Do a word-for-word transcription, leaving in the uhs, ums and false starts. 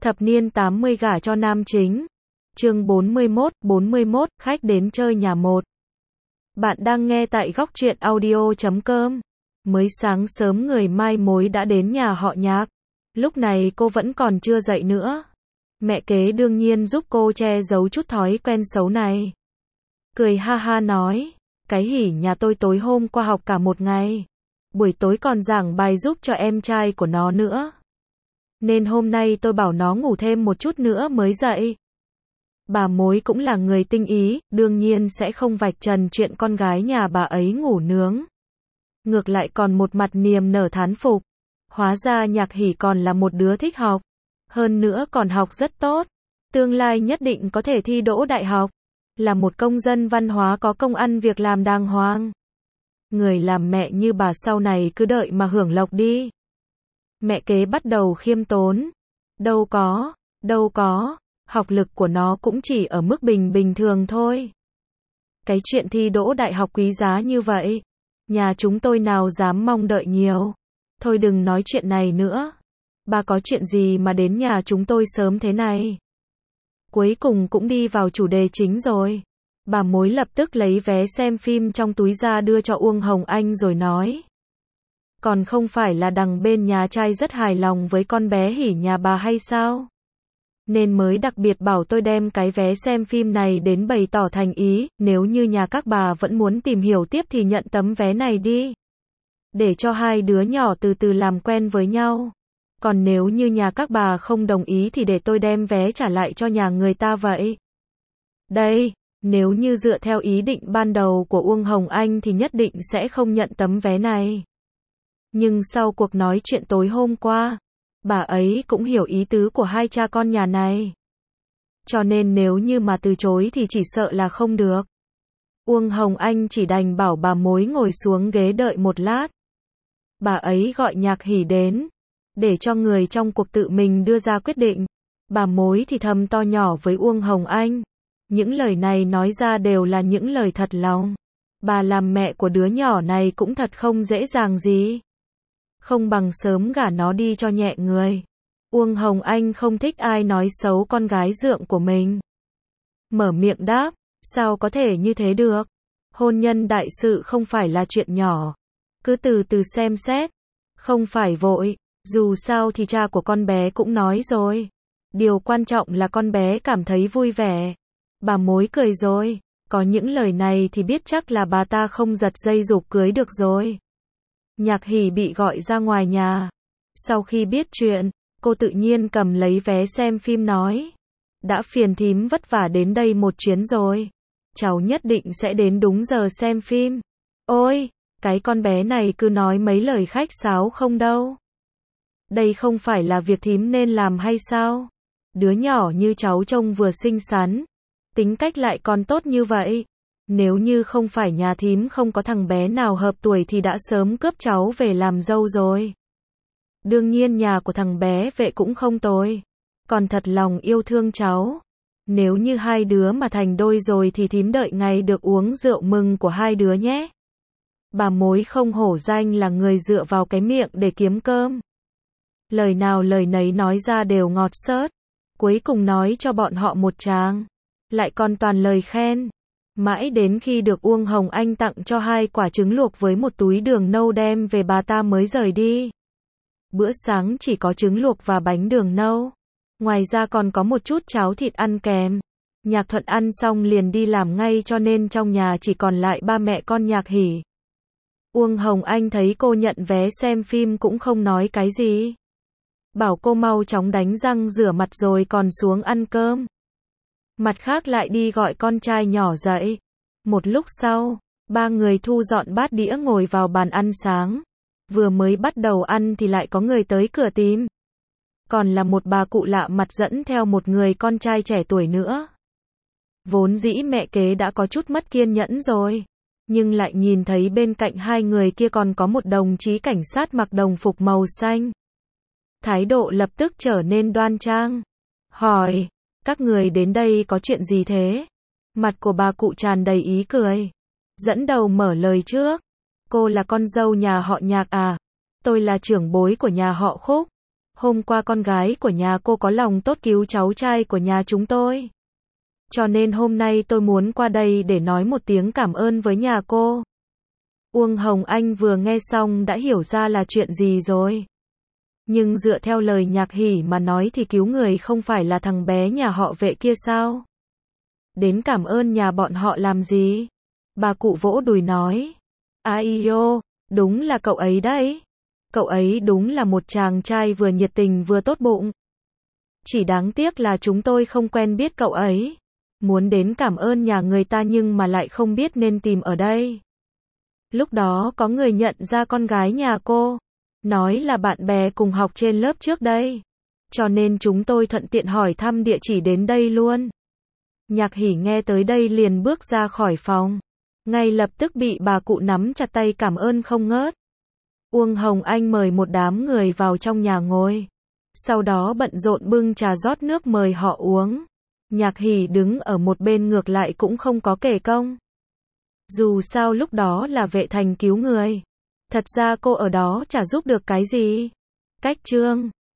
Thập niên tám mươi gả cho nam chính. Chương bốn mươi mốt, bốn mươi mốt, khách đến chơi nhà một. Bạn đang nghe tại góc truyện audio chấm com. Mới sáng sớm người mai mối đã đến nhà họ Nhạc. Lúc này cô vẫn còn chưa dậy nữa. Mẹ kế đương nhiên giúp cô che giấu chút thói quen xấu này. Cười ha ha nói, cái hỉ nhà tôi tối hôm qua học cả một ngày. Buổi tối còn giảng bài giúp cho em trai của nó nữa. Nên hôm nay tôi bảo nó ngủ thêm một chút nữa mới dậy. Bà mối cũng là người tinh ý, đương nhiên sẽ không vạch trần chuyện con gái nhà bà ấy ngủ nướng. Ngược lại còn một mặt niềm nở thán phục. Hóa ra Nhạc Hỉ còn là một đứa thích học. Hơn nữa còn học rất tốt. Tương lai nhất định có thể thi đỗ đại học. Là một công dân văn hóa có công ăn việc làm đàng hoàng. Người làm mẹ như bà sau này cứ đợi mà hưởng lộc đi. Mẹ kế bắt đầu khiêm tốn. Đâu có, đâu có, học lực của nó cũng chỉ ở mức bình bình thường thôi. Cái chuyện thi đỗ đại học quý giá như vậy, nhà chúng tôi nào dám mong đợi nhiều. Thôi đừng nói chuyện này nữa. Bà có chuyện gì mà đến nhà chúng tôi sớm thế này? Cuối cùng cũng đi vào chủ đề chính rồi. Bà mối lập tức lấy vé xem phim trong túi ra đưa cho Uông Hồng Anh rồi nói. Còn không phải là đằng bên nhà trai rất hài lòng với con bé Hỉ nhà bà hay sao? Nên mới đặc biệt bảo tôi đem cái vé xem phim này đến bày tỏ thành ý, nếu như nhà các bà vẫn muốn tìm hiểu tiếp thì nhận tấm vé này đi. Để cho hai đứa nhỏ từ từ làm quen với nhau. Còn nếu như nhà các bà không đồng ý thì để tôi đem vé trả lại cho nhà người ta vậy. Đây, nếu như dựa theo ý định ban đầu của Uông Hồng Anh thì nhất định sẽ không nhận tấm vé này. Nhưng sau cuộc nói chuyện tối hôm qua, bà ấy cũng hiểu ý tứ của hai cha con nhà này. Cho nên nếu như mà từ chối thì chỉ sợ là không được. Uông Hồng Anh chỉ đành bảo bà mối ngồi xuống ghế đợi một lát. Bà ấy gọi Nhạc Hỉ đến, để cho người trong cuộc tự mình đưa ra quyết định. Bà mối thì thầm to nhỏ với Uông Hồng Anh. Những lời này nói ra đều là những lời thật lòng. Bà làm mẹ của đứa nhỏ này cũng thật không dễ dàng gì. Không bằng sớm gả nó đi cho nhẹ người. Uông Hồng Anh không thích ai nói xấu con gái dượng của mình. Mở miệng đáp, sao có thể như thế được? Hôn nhân đại sự không phải là chuyện nhỏ. Cứ từ từ xem xét. Không phải vội, dù sao thì cha của con bé cũng nói rồi. Điều quan trọng là con bé cảm thấy vui vẻ. Bà mối cười rồi, có những lời này thì biết chắc là bà ta không giật dây giục cưới được rồi. Nhạc Hỉ bị gọi ra ngoài nhà. Sau khi biết chuyện, cô tự nhiên cầm lấy vé xem phim nói. Đã phiền thím vất vả đến đây một chuyến rồi. Cháu nhất định sẽ đến đúng giờ xem phim. Ôi, cái con bé này cứ nói mấy lời khách sáo không đâu. Đây không phải là việc thím nên làm hay sao? Đứa nhỏ như cháu trông vừa xinh xắn. Tính cách lại còn tốt như vậy. Nếu như không phải nhà thím không có thằng bé nào hợp tuổi thì đã sớm cướp cháu về làm dâu rồi. Đương nhiên nhà của thằng bé Vệ cũng không tồi. Còn thật lòng yêu thương cháu. Nếu như hai đứa mà thành đôi rồi thì thím đợi ngày được uống rượu mừng của hai đứa nhé. Bà mối không hổ danh là người dựa vào cái miệng để kiếm cơm. Lời nào lời nấy nói ra đều ngọt xớt. Cuối cùng nói cho bọn họ một tràng. Lại còn toàn lời khen. Mãi đến khi được Uông Hồng Anh tặng cho hai quả trứng luộc với một túi đường nâu đem về bà ta mới rời đi. Bữa sáng chỉ có trứng luộc và bánh đường nâu. Ngoài ra còn có một chút cháo thịt ăn kèm. Nhạc Thuận ăn xong liền đi làm ngay cho nên trong nhà chỉ còn lại ba mẹ con Nhạc Hỉ. Uông Hồng Anh thấy cô nhận vé xem phim cũng không nói cái gì. Bảo cô mau chóng đánh răng rửa mặt rồi còn xuống ăn cơm. Mặt khác lại đi gọi con trai nhỏ dậy. Một lúc sau, ba người thu dọn bát đĩa ngồi vào bàn ăn sáng. Vừa mới bắt đầu ăn thì lại có người tới cửa tìm. Còn là một bà cụ lạ mặt dẫn theo một người con trai trẻ tuổi nữa. Vốn dĩ mẹ kế đã có chút mất kiên nhẫn rồi. Nhưng lại nhìn thấy bên cạnh hai người kia còn có một đồng chí cảnh sát mặc đồng phục màu xanh. Thái độ lập tức trở nên đoan trang. Hỏi, các người đến đây có chuyện gì thế? Mặt của bà cụ tràn đầy ý cười. Dẫn đầu mở lời trước. Cô là con dâu nhà họ Nhạc à? Tôi là trưởng bối của nhà họ Khúc. Hôm qua con gái của nhà cô có lòng tốt cứu cháu trai của nhà chúng tôi. Cho nên hôm nay tôi muốn qua đây để nói một tiếng cảm ơn với nhà cô. Uông Hồng Anh vừa nghe xong đã hiểu ra là chuyện gì rồi. Nhưng dựa theo lời Nhạc Hỷ mà nói thì cứu người không phải là thằng bé nhà họ Vệ kia sao? Đến cảm ơn nhà bọn họ làm gì? Bà cụ vỗ đùi nói. Ai ô, đúng là cậu ấy đấy. Cậu ấy đúng là một chàng trai vừa nhiệt tình vừa tốt bụng. Chỉ đáng tiếc là chúng tôi không quen biết cậu ấy. Muốn đến cảm ơn nhà người ta nhưng mà lại không biết nên tìm ở đây. Lúc đó có người nhận ra con gái nhà cô. Nói là bạn bè cùng học trên lớp trước đây. Cho nên chúng tôi thuận tiện hỏi thăm địa chỉ đến đây luôn. Nhạc Hỷ nghe tới đây liền bước ra khỏi phòng. Ngay lập tức bị bà cụ nắm chặt tay cảm ơn không ngớt. Uông Hồng Anh mời một đám người vào trong nhà ngồi. Sau đó bận rộn bưng trà rót nước mời họ uống. Nhạc Hỷ đứng ở một bên ngược lại cũng không có kể công. Dù sao lúc đó là Vệ Thành cứu người. Thật ra cô ở đó chả giúp được cái gì. Cách chương